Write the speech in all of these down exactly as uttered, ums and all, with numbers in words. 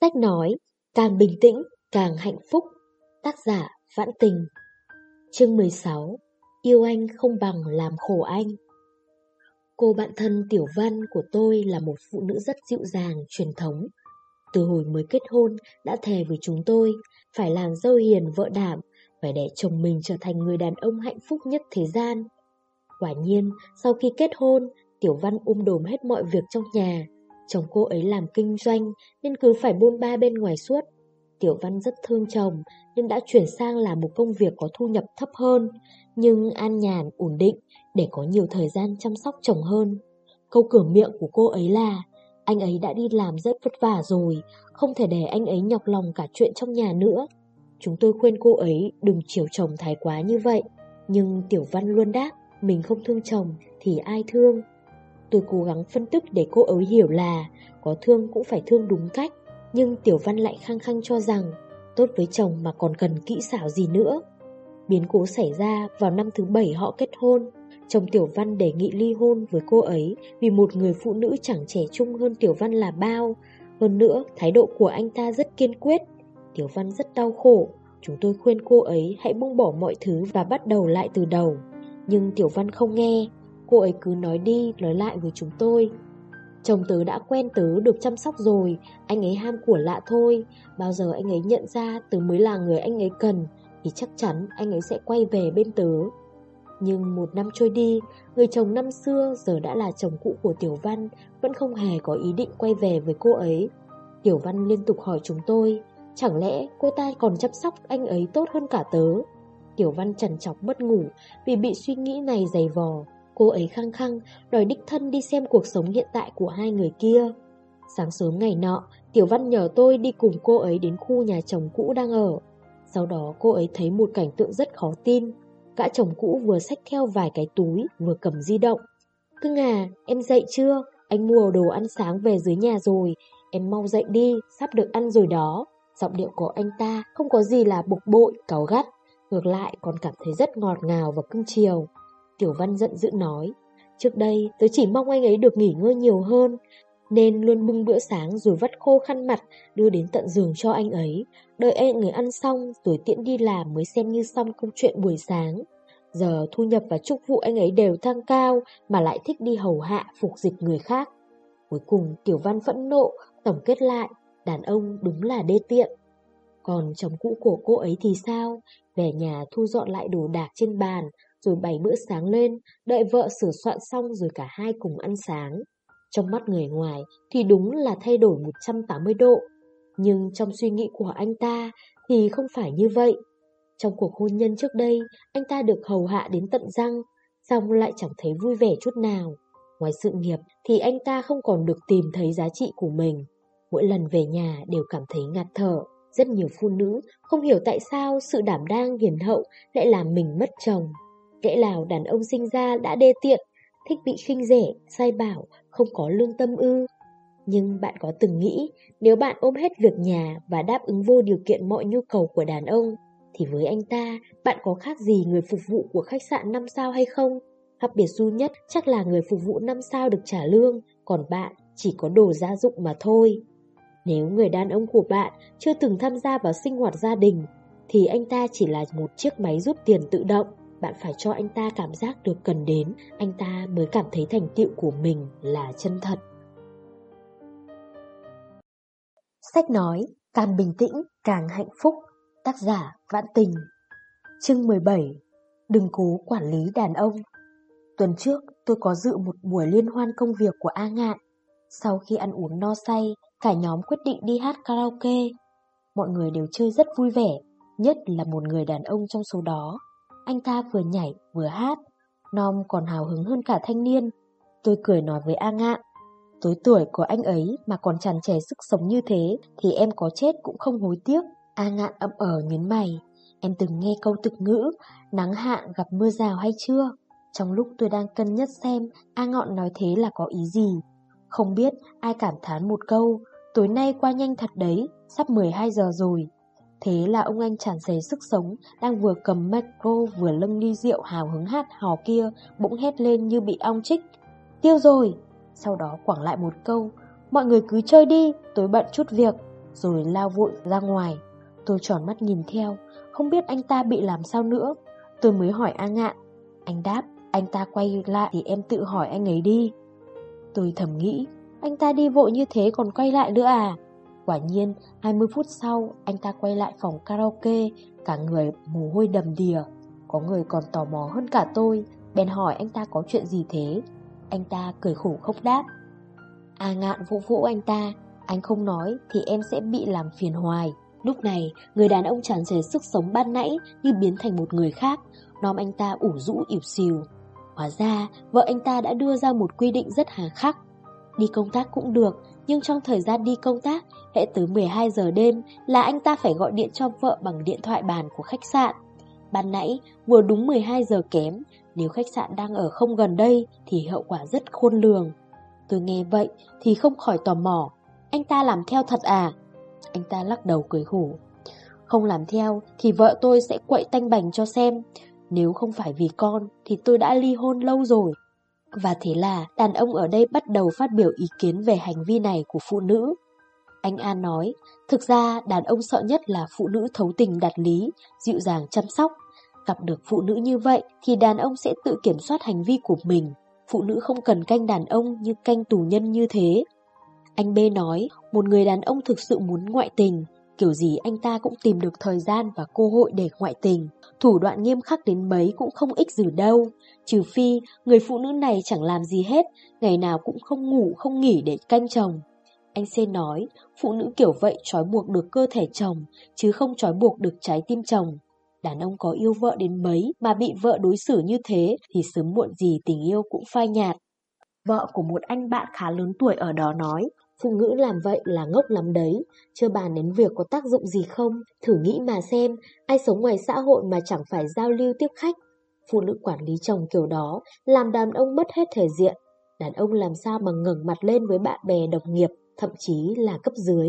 Sách nói, càng bình tĩnh, càng hạnh phúc. Tác giả Vãn Tình. Chương mười sáu. Yêu anh không bằng làm khổ anh. Cô bạn thân Tiểu Văn của tôi là một phụ nữ rất dịu dàng, truyền thống. Từ hồi mới kết hôn đã thề với chúng tôi phải làm dâu hiền vợ đảm, phải để chồng mình trở thành người đàn ông hạnh phúc nhất thế gian. Quả nhiên, sau khi kết hôn, Tiểu Văn ôm đồm hết mọi việc trong nhà. Chồng cô ấy làm kinh doanh nên cứ phải bôn ba bên ngoài suốt. Tiểu Văn rất thương chồng nên đã chuyển sang làm một công việc có thu nhập thấp hơn, nhưng an nhàn, ổn định để có nhiều thời gian chăm sóc chồng hơn. Câu cửa miệng của cô ấy là anh ấy đã đi làm rất vất vả rồi, không thể để anh ấy nhọc lòng cả chuyện trong nhà nữa. Chúng tôi khuyên cô ấy đừng chiều chồng thái quá như vậy, nhưng Tiểu Văn luôn đáp mình không thương chồng thì ai thương. Tôi cố gắng phân tích để cô ấy hiểu là có thương cũng phải thương đúng cách, nhưng Tiểu Văn lại khăng khăng cho rằng tốt với chồng mà còn cần kỹ xảo gì nữa. Biến cố xảy ra vào năm thứ bảy họ kết hôn. Chồng Tiểu Văn đề nghị ly hôn với cô ấy vì một người phụ nữ chẳng trẻ trung hơn Tiểu Văn là bao. Hơn nữa, thái độ của anh ta rất kiên quyết. Tiểu Văn rất đau khổ. Chúng tôi khuyên cô ấy hãy buông bỏ mọi thứ và bắt đầu lại từ đầu. Nhưng Tiểu Văn không nghe. Cô ấy cứ nói đi nói lại với chúng tôi. Chồng tớ đã quen tớ được chăm sóc rồi, anh ấy ham của lạ thôi. Bao giờ anh ấy nhận ra tớ mới là người anh ấy cần thì chắc chắn anh ấy sẽ quay về bên tớ. Nhưng một năm trôi đi, người chồng năm xưa giờ đã là chồng cũ của Tiểu Văn vẫn không hề có ý định quay về với cô ấy. Tiểu Văn liên tục hỏi chúng tôi, chẳng lẽ cô ta còn chăm sóc anh ấy tốt hơn cả tớ? Tiểu Văn trằn trọc mất ngủ vì bị suy nghĩ này dày vò. Cô ấy khăng khăng đòi đích thân đi xem cuộc sống hiện tại của hai người kia. Sáng sớm ngày nọ, Tiểu Văn nhờ tôi đi cùng cô ấy đến khu nhà chồng cũ đang ở. Sau đó cô ấy thấy một cảnh tượng rất khó tin. Gã chồng cũ vừa xách theo vài cái túi, vừa cầm di động. Cưng à, em dậy chưa? Anh mua đồ ăn sáng về dưới nhà rồi. Em mau dậy đi, sắp được ăn rồi đó. Giọng điệu của anh ta không có gì là bực bội, cáu gắt. Ngược lại còn cảm thấy rất ngọt ngào và cưng chiều. Tiểu Văn giận dữ nói, trước đây tớ chỉ mong anh ấy được nghỉ ngơi nhiều hơn, nên luôn bưng bữa sáng rồi vắt khô khăn mặt đưa đến tận giường cho anh ấy. Đợi anh ấy ăn xong rồi tiễn đi làm mới xem như xong câu chuyện buổi sáng. Giờ thu nhập và chức vụ anh ấy đều tăng cao mà lại thích đi hầu hạ phục dịch người khác. Cuối cùng Tiểu Văn phẫn nộ tổng kết lại, đàn ông đúng là đê tiện. Còn chồng cũ của cô ấy thì sao? Về nhà thu dọn lại đồ đạc trên bàn rồi bày bữa sáng lên, đợi vợ sửa soạn xong rồi cả hai cùng ăn sáng. Trong mắt người ngoài thì đúng là thay đổi một trăm tám mươi độ, nhưng trong suy nghĩ của anh ta thì không phải như vậy. Trong cuộc hôn nhân trước đây, anh ta được hầu hạ đến tận răng, xong lại chẳng thấy vui vẻ chút nào. Ngoài sự nghiệp thì anh ta không còn được tìm thấy giá trị của mình. Mỗi lần về nhà đều cảm thấy ngạt thở. Rất nhiều phụ nữ không hiểu tại sao sự đảm đang hiền hậu lại làm mình mất chồng. Lẽ nào đàn ông sinh ra đã đê tiện, thích bị khinh rẻ, sai bảo, không có lương tâm ư? Nhưng bạn có từng nghĩ nếu bạn ôm hết việc nhà và đáp ứng vô điều kiện mọi nhu cầu của đàn ông thì với anh ta bạn có khác gì người phục vụ của khách sạn năm sao hay không? Khác biệt duy nhất chắc là người phục vụ năm sao được trả lương, còn bạn chỉ có đồ gia dụng mà thôi. Nếu người đàn ông của bạn chưa từng tham gia vào sinh hoạt gia đình thì anh ta chỉ là một chiếc máy rút tiền tự động. Bạn phải cho anh ta cảm giác được cần đến, anh ta mới cảm thấy thành tựu của mình là chân thật. Sách nói, càng bình tĩnh, càng hạnh phúc. Tác giả Vãn Tình. Chương mười bảy. Đừng cố quản lý đàn ông. Tuần trước, tôi có dự một buổi liên hoan công việc của A Ngạn. Sau khi ăn uống no say, cả nhóm quyết định đi hát karaoke. Mọi người đều chơi rất vui vẻ, nhất là một người đàn ông trong số đó. Anh ta vừa nhảy vừa hát, Nom còn hào hứng hơn cả thanh niên. Tôi cười nói với A Ngạn, tới tuổi của anh ấy mà còn tràn trề sức sống như thế thì em có chết cũng không hối tiếc. A Ngạn ậm ờ nhớn mày, em từng nghe câu tục ngữ nắng hạn gặp mưa rào hay chưa? Trong lúc tôi đang cân nhắc xem A Ngạn nói thế là có ý gì, không biết ai cảm thán một câu, tối nay qua nhanh thật đấy, sắp mười hai giờ rồi. Thế là ông anh tràn trề sức sống, đang vừa cầm micro vừa lâng ly rượu hào hứng hát hò kia, bỗng hét lên như bị ong chích. Tiêu rồi! Sau đó quẳng lại một câu, mọi người cứ chơi đi, tôi bận chút việc. rồi lao vội ra ngoài. Tôi tròn mắt nhìn theo, không biết anh ta bị làm sao nữa. Tôi mới hỏi A Ngạn. Anh đáp, anh ta quay lại thì em tự hỏi anh ấy đi. Tôi thầm nghĩ, anh ta đi vội như thế còn quay lại nữa à? Quả nhiên, hai mươi phút sau, anh ta quay lại phòng karaoke, cả người mồ hôi đầm đìa. Có người còn tò mò hơn cả tôi, bèn hỏi anh ta có chuyện gì thế. Anh ta cười khổ không đáp. A Ngạn vỗ vỗ anh ta, anh không nói thì em sẽ bị làm phiền hoài. Lúc này, người đàn ông tràn trề sức sống ban nãy như biến thành một người khác, nom anh ta ủ rũ ỉu xìu. Hóa ra, vợ anh ta đã đưa ra một quy định rất hà khắc. Đi công tác cũng được, nhưng trong thời gian đi công tác, hễ tới mười hai giờ đêm là anh ta phải gọi điện cho vợ bằng điện thoại bàn của khách sạn. Ban nãy, vừa đúng mười hai giờ kém, nếu khách sạn đang ở không gần đây thì hậu quả rất khôn lường. Tôi nghe vậy thì không khỏi tò mò. Anh ta làm theo thật à? Anh ta lắc đầu cười khổ. Không làm theo thì vợ tôi sẽ quậy tanh bành cho xem. Nếu không phải vì con thì tôi đã ly hôn lâu rồi. Và thế là đàn ông ở đây bắt đầu phát biểu ý kiến về hành vi này của phụ nữ. Anh An nói, thực ra đàn ông sợ nhất là phụ nữ thấu tình đạt lý, dịu dàng chăm sóc. Gặp được phụ nữ như vậy thì đàn ông sẽ tự kiểm soát hành vi của mình. Phụ nữ không cần canh đàn ông như canh tù nhân như thế. Anh B nói, một người đàn ông thực sự muốn ngoại tình, kiểu gì anh ta cũng tìm được thời gian và cơ hội để ngoại tình. Thủ đoạn nghiêm khắc đến mấy cũng không ích gì đâu. Trừ phi người phụ nữ này chẳng làm gì hết, ngày nào cũng không ngủ không nghỉ để canh chồng. Anh C nói, phụ nữ kiểu vậy trói buộc được cơ thể chồng, chứ không trói buộc được trái tim chồng. Đàn ông có yêu vợ đến mấy mà bị vợ đối xử như thế thì sớm muộn gì tình yêu cũng phai nhạt. Vợ của một anh bạn khá lớn tuổi ở đó nói, phụ nữ làm vậy là ngốc lắm đấy, chưa bàn đến việc có tác dụng gì không. Thử nghĩ mà xem, ai sống ngoài xã hội mà chẳng phải giao lưu tiếp khách. Phụ nữ quản lý chồng kiểu đó, làm đàn ông mất hết thể diện. Đàn ông làm sao mà ngẩng mặt lên với bạn bè đồng nghiệp, thậm chí là cấp dưới.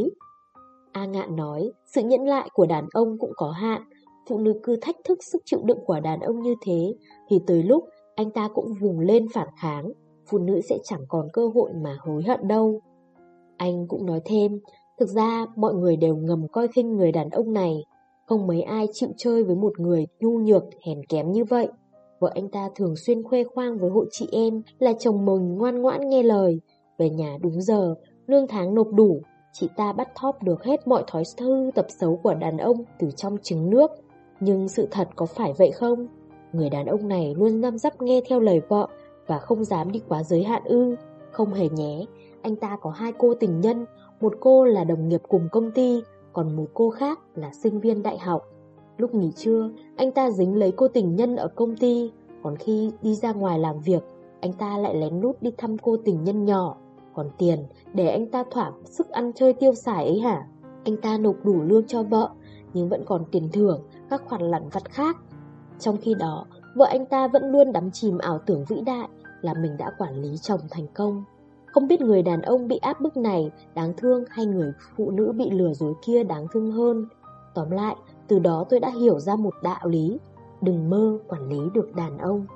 A Ngạn nói, sự nhẫn lại của đàn ông cũng có hạn. Phụ nữ cứ thách thức sức chịu đựng của đàn ông như thế, thì tới lúc anh ta cũng vùng lên phản kháng, phụ nữ sẽ chẳng còn cơ hội mà hối hận đâu. Anh cũng nói thêm, thực ra mọi người đều ngầm coi khinh người đàn ông này. Không mấy ai chịu chơi với một người nhu nhược, hèn kém như vậy. Vợ anh ta thường xuyên khoe khoang với hội chị em là chồng mình ngoan ngoãn nghe lời, về nhà đúng giờ, lương tháng nộp đủ. Chị ta bắt thóp được hết mọi thói hư tập xấu của đàn ông từ trong trứng nước. Nhưng sự thật có phải vậy không? Người đàn ông này luôn răm rắp nghe theo lời vợ và không dám đi quá giới hạn ư? Không hề nhé, anh ta có hai cô tình nhân, một cô là đồng nghiệp cùng công ty, còn một cô khác là sinh viên đại học. Lúc nghỉ trưa, anh ta dính lấy cô tình nhân ở công ty, còn khi đi ra ngoài làm việc, anh ta lại lén lút đi thăm cô tình nhân nhỏ. Còn tiền để anh ta thỏa sức ăn chơi tiêu xài ấy hả? Anh ta nộp đủ lương cho vợ, nhưng vẫn còn tiền thưởng, các khoản lặt vặt khác. Trong khi đó, vợ anh ta vẫn luôn đắm chìm ảo tưởng vĩ đại là mình đã quản lý chồng thành công. Không biết người đàn ông bị áp bức này đáng thương hay người phụ nữ bị lừa dối kia đáng thương hơn. Tóm lại, từ đó tôi đã hiểu ra một đạo lý, đừng mơ quản lý được đàn ông.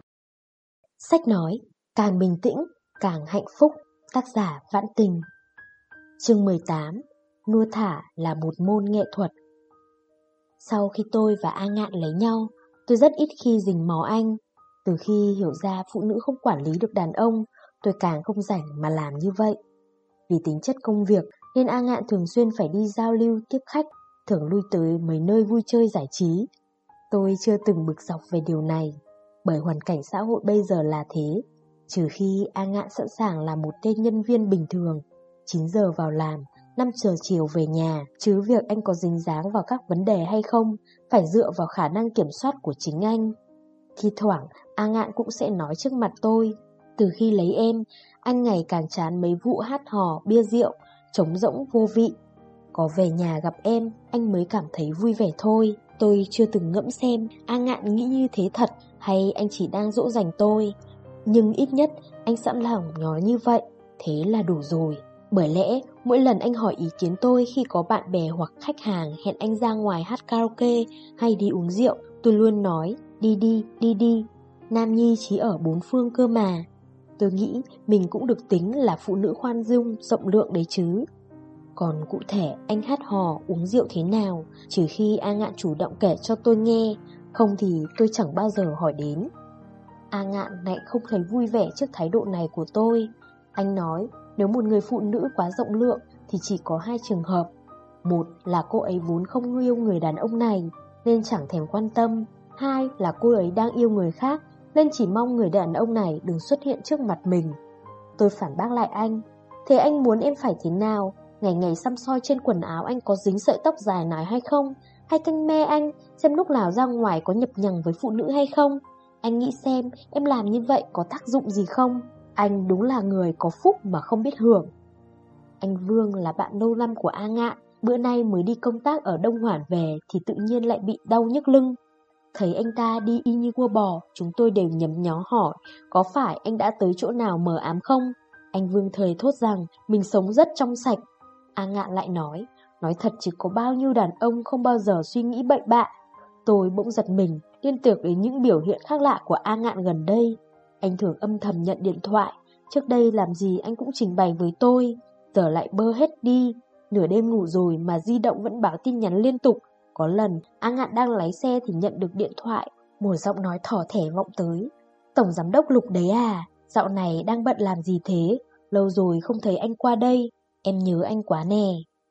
Sách nói, càng bình tĩnh, càng hạnh phúc. Tác giả Vãn Tình. Chương mười tám. Nuôi thả là một môn nghệ thuật. Sau khi tôi và A Ngạn lấy nhau, tôi rất ít khi rình mò anh. Từ khi hiểu ra phụ nữ không quản lý được đàn ông, tôi càng không rảnh mà làm như vậy. Vì tính chất công việc nên A Ngạn thường xuyên phải đi giao lưu tiếp khách, thường lui tới mấy nơi vui chơi giải trí. Tôi chưa từng bực dọc về điều này, bởi hoàn cảnh xã hội bây giờ là thế. Trừ khi A Ngạn sẵn sàng là một tên nhân viên bình thường, chín giờ vào làm, năm giờ chiều về nhà, chứ việc anh có dính dáng vào các vấn đề hay không phải dựa vào khả năng kiểm soát của chính anh. Thi thoảng A Ngạn cũng sẽ nói trước mặt tôi, từ khi lấy em, anh ngày càng chán mấy vụ hát hò, bia rượu, trống rỗng vô vị. Có về nhà gặp em, anh mới cảm thấy vui vẻ thôi. Tôi chưa từng ngẫm xem A Ngạn nghĩ như thế thật hay anh chỉ đang dỗ dành tôi. Nhưng ít nhất anh sẵn lòng nói như vậy, thế là đủ rồi. Bởi lẽ mỗi lần anh hỏi ý kiến tôi khi có bạn bè hoặc khách hàng hẹn anh ra ngoài hát karaoke hay đi uống rượu, tôi luôn nói đi đi, đi đi, nam nhi chí ở bốn phương cơ mà. Tôi nghĩ mình cũng được tính là phụ nữ khoan dung, rộng lượng đấy chứ. Còn cụ thể anh hát hò uống rượu thế nào, trừ khi A Ngạn chủ động kể cho tôi nghe, không thì tôi chẳng bao giờ hỏi đến. A Ngạn lại không thấy vui vẻ trước thái độ này của tôi. Anh nói nếu một người phụ nữ quá rộng lượng thì chỉ có hai trường hợp. Một là cô ấy vốn không yêu người đàn ông này nên chẳng thèm quan tâm. Hai là cô ấy đang yêu người khác nên chỉ mong người đàn ông này đừng xuất hiện trước mặt mình. Tôi phản bác lại anh. Thế anh muốn em phải thế nào? Ngày ngày xăm soi trên quần áo anh có dính sợi tóc dài này hay không? Hay canh me anh xem lúc nào ra ngoài có nhập nhằng với phụ nữ hay không? Anh nghĩ xem em làm như vậy có tác dụng gì không? Anh đúng là người có phúc mà không biết hưởng. Anh Vương là bạn lâu năm của A Ngạn, bữa nay mới đi công tác ở Đông Hoàn về thì tự nhiên lại bị đau nhức lưng. Thấy anh ta đi y như cua bò, chúng tôi đều nhấm nhó hỏi có phải anh đã tới chỗ nào mờ ám không? Anh Vương thời thốt rằng mình sống rất trong sạch. A Ngạn lại nói, nói thật chứ có bao nhiêu đàn ông không bao giờ suy nghĩ bậy bạ. Tôi bỗng giật mình, liên tưởng đến những biểu hiện khác lạ của A Ngạn gần đây. Anh thường âm thầm nhận điện thoại, trước đây làm gì anh cũng trình bày với tôi, giờ lại bơ hết đi. Nửa đêm ngủ rồi mà di động vẫn báo tin nhắn liên tục. Có lần A Ngạn đang lái xe thì nhận được điện thoại, một giọng nói thỏ thẻ vọng tới. Tổng giám đốc Lục đấy à, dạo này đang bận làm gì thế? Lâu rồi không thấy anh qua đây, em nhớ anh quá nè.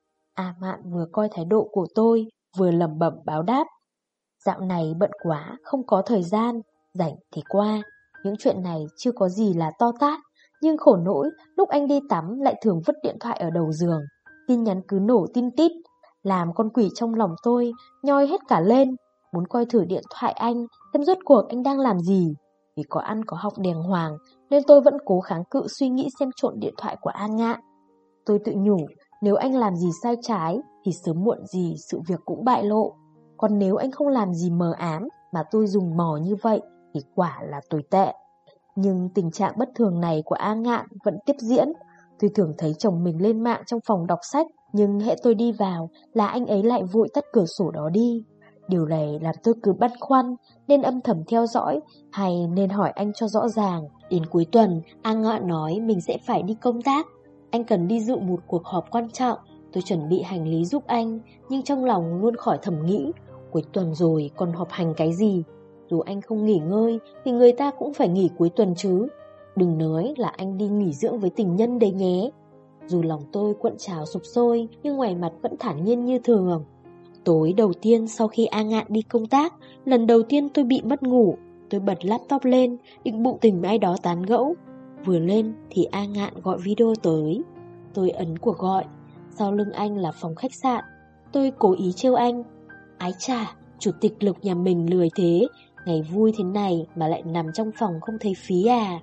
A Ngạn vừa coi thái độ của tôi, vừa lẩm bẩm báo đáp. Dạo này bận quá, không có thời gian, rảnh thì qua. Những chuyện này chưa có gì là to tát, nhưng khổ nỗi lúc anh đi tắm lại thường vứt điện thoại ở đầu giường. Tin nhắn cứ nổ tin tít, làm con quỷ trong lòng tôi nhoi hết cả lên. Muốn coi thử điện thoại anh, xem rốt cuộc anh đang làm gì. Vì có ăn có học đàng hoàng nên tôi vẫn cố kháng cự suy nghĩ xem trộn điện thoại của A Ngạn. Tôi tự nhủ, nếu anh làm gì sai trái thì sớm muộn gì sự việc cũng bại lộ. Còn nếu anh không làm gì mờ ám mà tôi dùng mò như vậy thì quả là tồi tệ. Nhưng tình trạng bất thường này của A Ngạn vẫn tiếp diễn. Tôi thường thấy chồng mình lên mạng trong phòng đọc sách, nhưng hễ tôi đi vào là anh ấy lại vội tắt cửa sổ đó đi. Điều này làm tôi cứ băn khoăn, nên âm thầm theo dõi hay nên hỏi anh cho rõ ràng. Đến cuối tuần, A Ngạn nói mình sẽ phải đi công tác. Anh cần đi dự một cuộc họp quan trọng. Tôi chuẩn bị hành lý giúp anh, nhưng trong lòng luôn khỏi thầm nghĩ, cuối tuần rồi còn họp hành cái gì? Dù anh không nghỉ ngơi thì người ta cũng phải nghỉ cuối tuần chứ. Đừng nói là anh đi nghỉ dưỡng với tình nhân đấy nhé. Dù lòng tôi cuộn trào sục sôi, nhưng ngoài mặt vẫn thản nhiên như thường. Tối đầu tiên sau khi A Ngạn đi công tác, lần đầu tiên tôi bị mất ngủ. Tôi bật laptop lên, định bụng tình với ai đó tán gẫu. Vừa lên thì A Ngạn gọi video tới. Tôi ấn cuộc gọi. Sau lưng anh là phòng khách sạn. Tôi cố ý trêu anh. Ái chà, chủ tịch Lục nhà mình lười thế, ngày vui thế này mà lại nằm trong phòng không thấy phí à.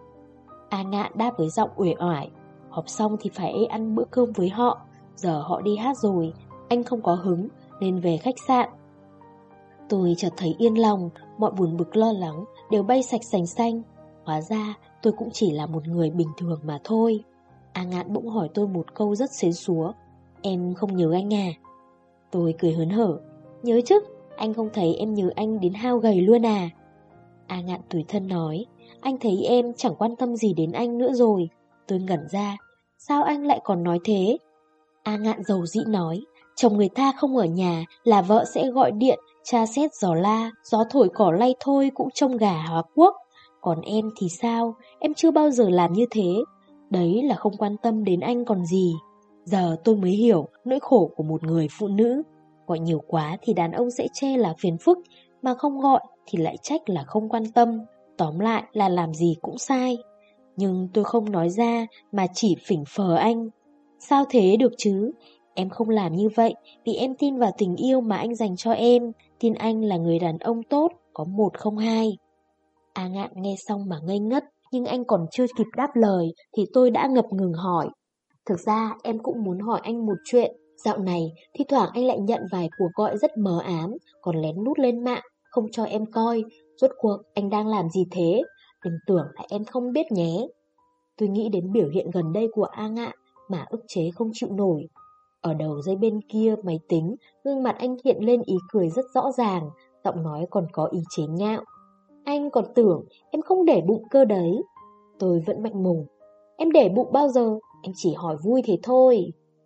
A Ngạn đáp với giọng uể oải. Họp xong thì phải ăn bữa cơm với họ. Giờ họ đi hát rồi, anh không có hứng nên về khách sạn. Tôi chợt thấy yên lòng, mọi buồn bực lo lắng đều bay sạch sành xanh. Hóa ra tôi cũng chỉ là một người bình thường mà thôi. A Ngạn bỗng hỏi tôi một câu rất xến xúa. Em không nhớ anh à? Tôi cười hớn hở. Nhớ chứ, anh không thấy em nhớ anh đến hao gầy luôn à? A Ngạn tủi thân nói. Anh thấy em chẳng quan tâm gì đến anh nữa rồi. Tôi ngẩn ra. Sao anh lại còn nói thế? A Ngạn dầu dĩ nói. Chồng người ta không ở nhà là vợ sẽ gọi điện, tra xét giò la, gió thổi cỏ lay thôi cũng trông gà hóa quốc. Còn em thì sao? Em chưa bao giờ làm như thế. Đấy là không quan tâm đến anh còn gì. Giờ tôi mới hiểu nỗi khổ của một người phụ nữ. Gọi nhiều quá thì đàn ông sẽ chê là phiền phức, mà không gọi thì lại trách là không quan tâm. Tóm lại là làm gì cũng sai. Nhưng tôi không nói ra mà chỉ phỉnh phờ anh. Sao thế được chứ? Em không làm như vậy vì em tin vào tình yêu mà anh dành cho em, tin anh là người đàn ông tốt, có một không hai. A Ngạn nghe xong mà ngây ngất, nhưng anh còn chưa kịp đáp lời thì tôi đã ngập ngừng hỏi. Thực ra em cũng muốn hỏi anh một chuyện. Dạo này thi thoảng anh lại nhận vài cuộc gọi rất mờ ám, còn lén lút lên mạng, không cho em coi. Rốt cuộc anh đang làm gì thế? Đừng tưởng là em không biết nhé. Tôi nghĩ đến biểu hiện gần đây của A Ngạn mà ức chế không chịu nổi. Ở đầu dây bên kia máy tính, gương mặt anh hiện lên ý cười rất rõ ràng, giọng nói còn có ý chế nhạo. Anh còn tưởng em không để bụng cơ đấy. Tôi vẫn mạnh mùng. Em để bụng bao giờ? Em chỉ hỏi vui thế thôi.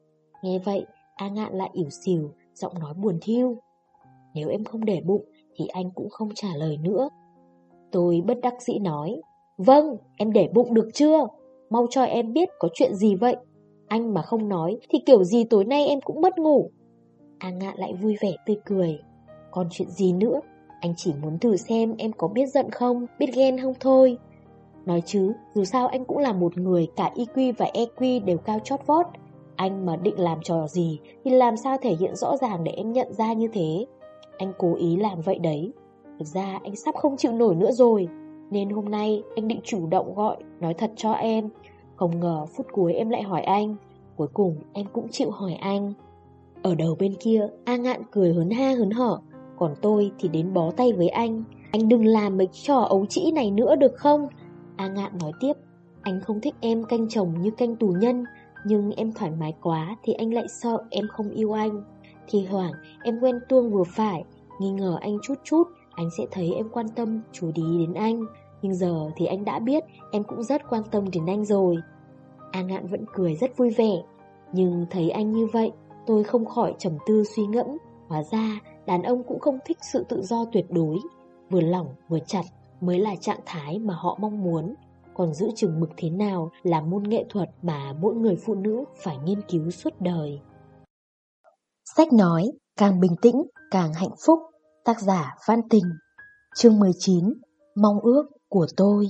Nghe vậy, A Ngạn lại ỉu xìu, giọng nói buồn thiu. Nếu em không để bụng thì anh cũng không trả lời nữa. Tôi bất đắc dĩ nói, vâng, em để bụng được chưa? Mau cho em biết có chuyện gì vậy? Anh mà không nói thì kiểu gì tối nay em cũng mất ngủ. A Ngạn lại vui vẻ tươi cười. Còn chuyện gì nữa? Anh chỉ muốn thử xem em có biết giận không, biết ghen không thôi. Nói chứ, dù sao anh cũng là một người cả i kiu và e kiu đều cao chót vót. Anh mà định làm trò gì thì làm sao thể hiện rõ ràng để em nhận ra như thế. Anh cố ý làm vậy đấy. Thực ra anh sắp không chịu nổi nữa rồi, nên hôm nay anh định chủ động gọi, nói thật cho em. Không ngờ phút cuối em lại hỏi anh. Cuối cùng em cũng chịu hỏi anh. Ở đầu bên kia, A Ngạn cười hớn ha hớn hở. Còn tôi thì đến bó tay với anh. Anh đừng làm mấy trò ấu trĩ này nữa được không? A Ngạn nói tiếp. Anh không thích em canh chồng như canh tù nhân, nhưng em thoải mái quá thì anh lại sợ em không yêu anh. Thì thoảng em quen tuông vừa phải, nghi ngờ anh chút chút, anh sẽ thấy em quan tâm, chú ý đến anh. Nhưng giờ thì anh đã biết em cũng rất quan tâm đến anh rồi. A Ngạn vẫn cười rất vui vẻ. Nhưng thấy anh như vậy, tôi không khỏi trầm tư suy ngẫm. Hóa ra đàn ông cũng không thích sự tự do tuyệt đối. Vừa lỏng vừa chặt mới là trạng thái mà họ mong muốn. Còn giữ chừng mực thế nào là môn nghệ thuật mà mỗi người phụ nữ phải nghiên cứu suốt đời. Sách nói càng bình tĩnh càng hạnh phúc. Tác giả Văn Tình. Chương mười chín. Mong ước của tôi.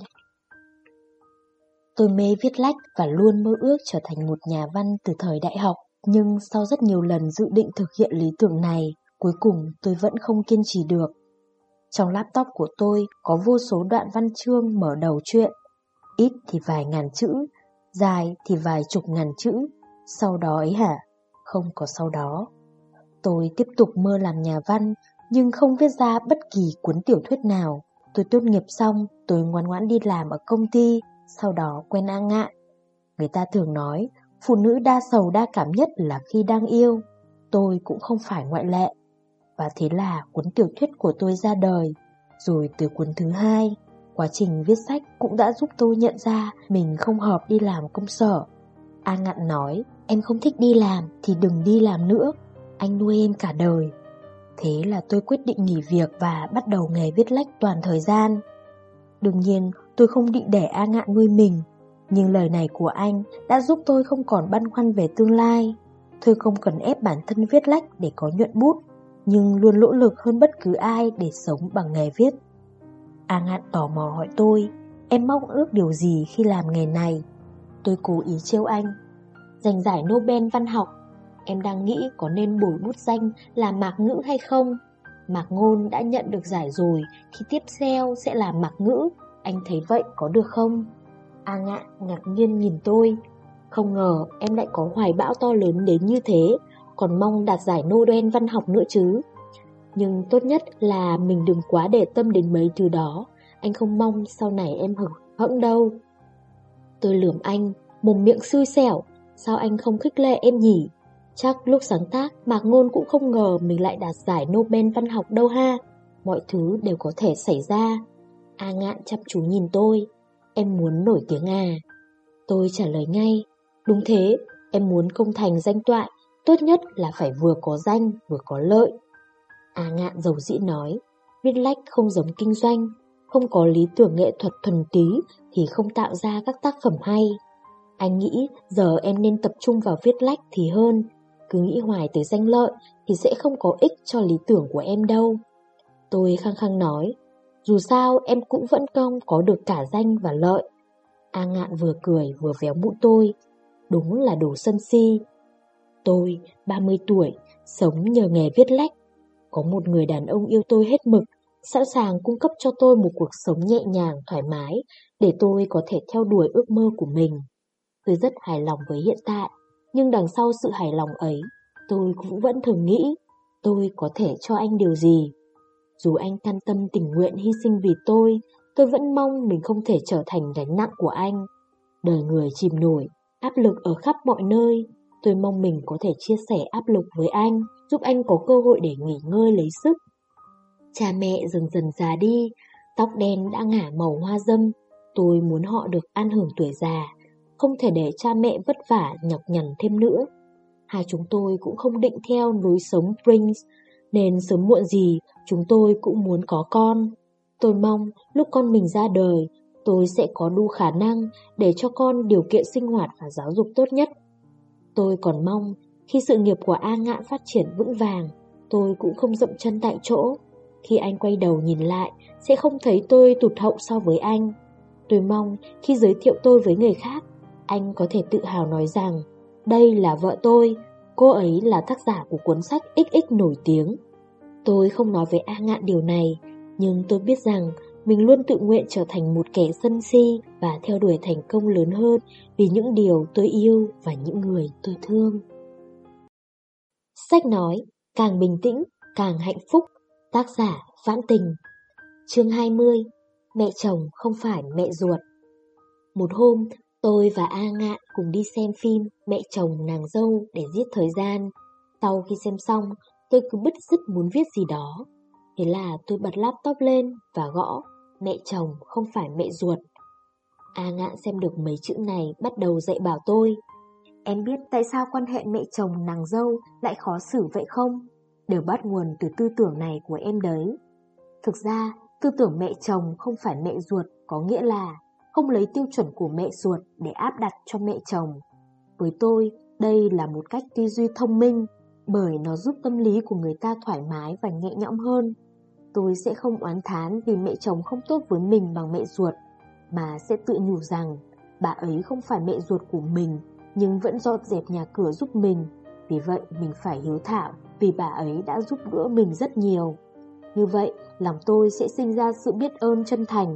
Tôi mê viết lách và luôn mơ ước trở thành một nhà văn từ thời đại học. Nhưng sau rất nhiều lần dự định thực hiện lý tưởng này, cuối cùng tôi vẫn không kiên trì được. Trong laptop của tôi có vô số đoạn văn chương mở đầu truyện. Ít thì vài ngàn chữ, dài thì vài chục ngàn chữ. Sau đó ấy hả? Không có sau đó. Tôi tiếp tục mơ làm nhà văn, nhưng không viết ra bất kỳ cuốn tiểu thuyết nào. Tôi tốt nghiệp xong, tôi ngoan ngoãn đi làm ở công ty, sau đó quen A Ngạn. Người ta thường nói, phụ nữ đa sầu đa cảm nhất là khi đang yêu. Tôi cũng không phải ngoại lệ. Và thế là cuốn tiểu thuyết của tôi ra đời. Rồi từ cuốn thứ hai, quá trình viết sách cũng đã giúp tôi nhận ra mình không hợp đi làm công sở. A Ngạn nói, em không thích đi làm thì đừng đi làm nữa, anh nuôi em cả đời. Thế là tôi quyết định nghỉ việc và bắt đầu nghề viết lách toàn thời gian. Đương nhiên tôi không định để A Ngạn nuôi mình, nhưng lời này của anh đã giúp tôi không còn băn khoăn về tương lai. Tôi không cần ép bản thân viết lách để có nhuận bút, nhưng luôn nỗ lực hơn bất cứ ai để sống bằng nghề viết. A Ngạn tò mò hỏi tôi, em mong ước điều gì khi làm nghề này? Tôi cố ý trêu anh. Giành giải Nobel văn học. Em đang nghĩ có nên đổi bút danh là Mạc Ngữ hay không? Mạc Ngôn đã nhận được giải rồi, thì tiếp theo sẽ là Mạc Ngữ. Anh thấy vậy có được không? A Ngạn ngạc nhiên nhìn tôi. Không ngờ em lại có hoài bão to lớn đến như thế, còn mong đạt giải Nobel văn học nữa chứ. Nhưng tốt nhất là mình đừng quá để tâm đến mấy thứ đó. Anh không mong sau này em hụt hẫng đâu. Tôi lườm anh, mồm miệng xui xẻo. Sao anh không khích lệ em nhỉ? Chắc lúc sáng tác Mạc Ngôn cũng không ngờ mình lại đạt giải Nobel văn học đâu ha. Mọi thứ đều có thể xảy ra. A Ngạn chăm chú nhìn tôi. Em muốn nổi tiếng à? Tôi trả lời ngay. Đúng thế, em muốn công thành danh toại. Tốt nhất là phải vừa có danh vừa có lợi. A Ngạn dầu dĩ nói. Viết lách không giống kinh doanh. Không có lý tưởng nghệ thuật thuần túy thì không tạo ra các tác phẩm hay. Anh nghĩ giờ em nên tập trung vào viết lách thì hơn. Cứ nghĩ hoài tới danh lợi thì sẽ không có ích cho lý tưởng của em đâu. Tôi khăng khăng nói. Dù sao em cũng vẫn không có được cả danh và lợi. A Ngạn vừa cười vừa véo mũi tôi. Đúng là đồ sân si. Tôi, ba mươi tuổi, sống nhờ nghề viết lách. Có một người đàn ông yêu tôi hết mực, sẵn sàng cung cấp cho tôi một cuộc sống nhẹ nhàng, thoải mái, để tôi có thể theo đuổi ước mơ của mình. Tôi rất hài lòng với hiện tại, nhưng đằng sau sự hài lòng ấy, tôi cũng vẫn thường nghĩ, tôi có thể cho anh điều gì. Dù anh cam tâm tình nguyện hy sinh vì tôi, tôi vẫn mong mình không thể trở thành gánh nặng của anh. Đời người chìm nổi, áp lực ở khắp mọi nơi. Tôi mong mình có thể chia sẻ áp lực với anh, giúp anh có cơ hội để nghỉ ngơi lấy sức. Cha mẹ dần dần già đi, tóc đen đã ngả màu hoa dâm. Tôi muốn họ được an hưởng tuổi già, không thể để cha mẹ vất vả nhọc nhằn thêm nữa. Hai chúng tôi cũng không định theo lối sống Prince, nên sớm muộn gì chúng tôi cũng muốn có con. Tôi mong lúc con mình ra đời, tôi sẽ có đủ khả năng để cho con điều kiện sinh hoạt và giáo dục tốt nhất. Tôi còn mong khi sự nghiệp của A Ngạn phát triển vững vàng, tôi cũng không dậm chân tại chỗ. Khi anh quay đầu nhìn lại, sẽ không thấy tôi tụt hậu so với anh. Tôi mong khi giới thiệu tôi với người khác, anh có thể tự hào nói rằng đây là vợ tôi, cô ấy là tác giả của cuốn sách ích ích nổi tiếng. Tôi không nói với A Ngạn điều này, nhưng tôi biết rằng mình luôn tự nguyện trở thành một kẻ sân si và theo đuổi thành công lớn hơn vì những điều tôi yêu và những người tôi thương. Sách nói, càng bình tĩnh, càng hạnh phúc. Tác giả Vãn Tình. Chương hai mươi. Mẹ chồng không phải mẹ ruột. Một hôm, tôi và A Ngạn cùng đi xem phim Mẹ chồng nàng dâu để giết thời gian. Sau khi xem xong, tôi cứ bứt rứt muốn viết gì đó. Thế là tôi bật laptop lên và gõ mẹ chồng không phải mẹ ruột. A Ngạn xem được mấy chữ này bắt đầu dạy bảo tôi. Em biết tại sao quan hệ mẹ chồng nàng dâu lại khó xử vậy không? Đều bắt nguồn từ tư tưởng này của em đấy. Thực ra, tư tưởng mẹ chồng không phải mẹ ruột có nghĩa là không lấy tiêu chuẩn của mẹ ruột để áp đặt cho mẹ chồng. Với tôi, đây là một cách tư duy thông minh, bởi nó giúp tâm lý của người ta thoải mái và nhẹ nhõm hơn. Tôi sẽ không oán thán vì mẹ chồng không tốt với mình bằng mẹ ruột, mà sẽ tự nhủ rằng bà ấy không phải mẹ ruột của mình, nhưng vẫn dọn dẹp nhà cửa giúp mình. Vì vậy mình phải hiếu thảo vì bà ấy đã giúp đỡ mình rất nhiều. Như vậy, lòng tôi sẽ sinh ra sự biết ơn chân thành.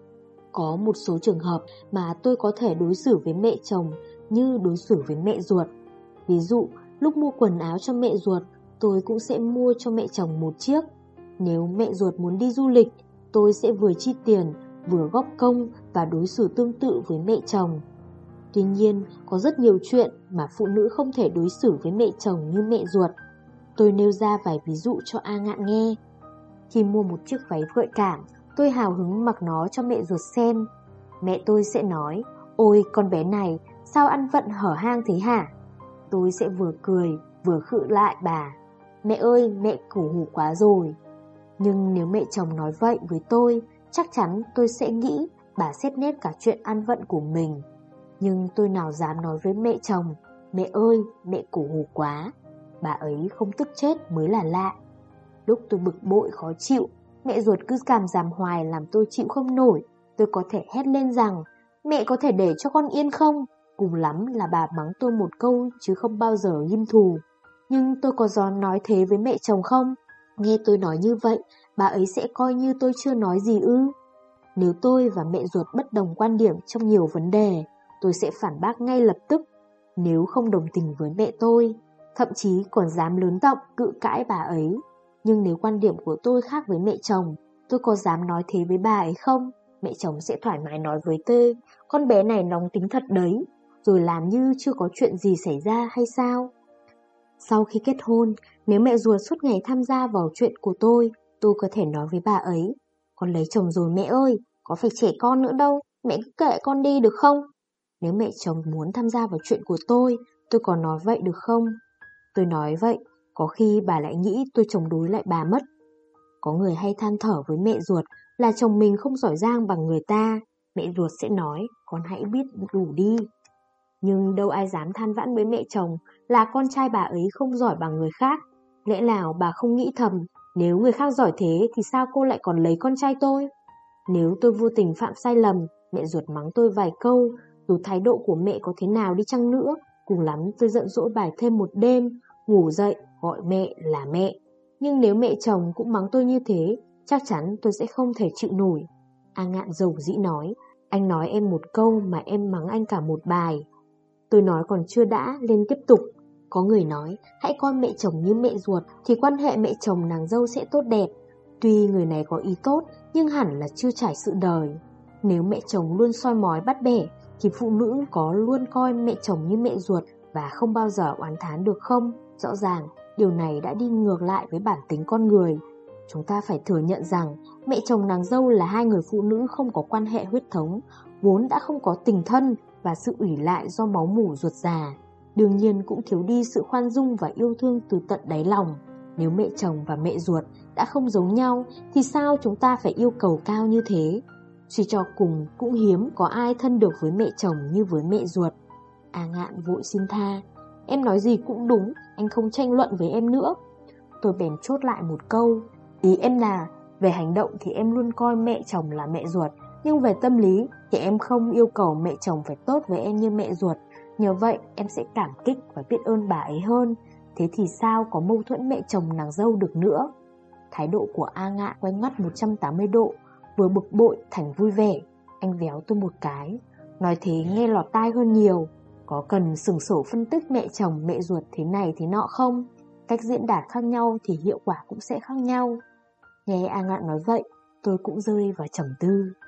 Có một số trường hợp mà tôi có thể đối xử với mẹ chồng như đối xử với mẹ ruột. Ví dụ, lúc mua quần áo cho mẹ ruột, tôi cũng sẽ mua cho mẹ chồng một chiếc. Nếu mẹ ruột muốn đi du lịch, tôi sẽ vừa chi tiền, vừa góp công và đối xử tương tự với mẹ chồng. Tuy nhiên, có rất nhiều chuyện mà phụ nữ không thể đối xử với mẹ chồng như mẹ ruột. Tôi nêu ra vài ví dụ cho A Ngạn nghe. Khi mua một chiếc váy gợi cảm, tôi hào hứng mặc nó cho mẹ ruột xem. Mẹ tôi sẽ nói, ôi con bé này, sao ăn vận hở hang thế hả? Tôi sẽ vừa cười, vừa khự lại bà. Mẹ ơi, mẹ củ hủ quá rồi. Nhưng nếu mẹ chồng nói vậy với tôi, chắc chắn tôi sẽ nghĩ bà xét nét cả chuyện ăn vận của mình. Nhưng tôi nào dám nói với mẹ chồng, mẹ ơi, mẹ củ hủ quá. Bà ấy không tức chết mới là lạ. Lúc tôi bực bội khó chịu, mẹ ruột cứ càm ràm hoài làm tôi chịu không nổi. Tôi có thể hét lên rằng, mẹ có thể để cho con yên không? Cùng lắm là bà mắng tôi một câu chứ không bao giờ ghim thù. Nhưng tôi có dám nói thế với mẹ chồng không? Nghe tôi nói như vậy, bà ấy sẽ coi như tôi chưa nói gì ư? Nếu tôi và mẹ ruột bất đồng quan điểm trong nhiều vấn đề, tôi sẽ phản bác ngay lập tức. Nếu không đồng tình với mẹ tôi, thậm chí còn dám lớn giọng cự cãi bà ấy. Nhưng nếu quan điểm của tôi khác với mẹ chồng, tôi có dám nói thế với bà ấy không? Mẹ chồng sẽ thoải mái nói với tôi, con bé này nóng tính thật đấy, rồi làm như chưa có chuyện gì xảy ra hay sao? Sau khi kết hôn, nếu mẹ ruột suốt ngày tham gia vào chuyện của tôi, tôi có thể nói với bà ấy, con lấy chồng rồi mẹ ơi, có phải trẻ con nữa đâu, mẹ cứ kệ con đi được không? Nếu mẹ chồng muốn tham gia vào chuyện của tôi, tôi có nói vậy được không? Tôi nói vậy, có khi bà lại nghĩ tôi chống đối lại bà mất. Có người hay than thở với mẹ ruột là chồng mình không giỏi giang bằng người ta. Mẹ ruột sẽ nói, con hãy biết đủ đi. Nhưng đâu ai dám than vãn với mẹ chồng là con trai bà ấy không giỏi bằng người khác. Lẽ nào bà không nghĩ thầm, nếu người khác giỏi thế thì sao cô lại còn lấy con trai tôi? Nếu tôi vô tình phạm sai lầm, mẹ ruột mắng tôi vài câu, dù thái độ của mẹ có thế nào đi chăng nữa, cùng lắm tôi giận dỗi bài thêm một đêm, ngủ dậy gọi mẹ là mẹ. Nhưng nếu mẹ chồng cũng mắng tôi như thế, chắc chắn tôi sẽ không thể chịu nổi. A Ngạn dầu dĩ nói, anh nói em một câu mà em mắng anh cả một bài. Tôi nói còn chưa đã, lên tiếp tục. Có người nói, hãy coi mẹ chồng như mẹ ruột thì quan hệ mẹ chồng nàng dâu sẽ tốt đẹp. Tuy người này có ý tốt, nhưng hẳn là chưa trải sự đời. Nếu mẹ chồng luôn soi mói bắt bẻ, thì phụ nữ có luôn coi mẹ chồng như mẹ ruột và không bao giờ oán thán được không? Rõ ràng, điều này đã đi ngược lại với bản tính con người. Chúng ta phải thừa nhận rằng mẹ chồng nàng dâu là hai người phụ nữ không có quan hệ huyết thống, vốn đã không có tình thân và sự ủy lại do máu mủ ruột già. đương nhiên cũng thiếu đi sự khoan dung và yêu thương từ tận đáy lòng. Nếu mẹ chồng và mẹ ruột đã không giống nhau thì sao chúng ta phải yêu cầu cao như thế? Suy cho cùng cũng hiếm có ai thân được với mẹ chồng như với mẹ ruột. A Ngạn vội xin tha. Em nói gì cũng đúng, anh không tranh luận với em nữa. Tôi bèn chốt lại một câu. Ý em là, về hành động thì em luôn coi mẹ chồng là mẹ ruột, nhưng về tâm lý thì em không yêu cầu mẹ chồng phải tốt với em như mẹ ruột. Nhờ vậy em sẽ cảm kích và biết ơn bà ấy hơn. Thế thì sao có mâu thuẫn mẹ chồng nàng dâu được nữa? Thái độ của A Ngạn quay ngoắt một trăm tám mươi độ, vừa bực bội thành vui vẻ. Anh véo tôi một cái. Nói thế nghe lọt tai hơn nhiều. Có cần sừng sổ phân tích mẹ chồng mẹ ruột thế này thế nọ không? Cách diễn đạt khác nhau thì hiệu quả cũng sẽ khác nhau. Nghe A Ngạn nói vậy, tôi cũng rơi vào trầm tư.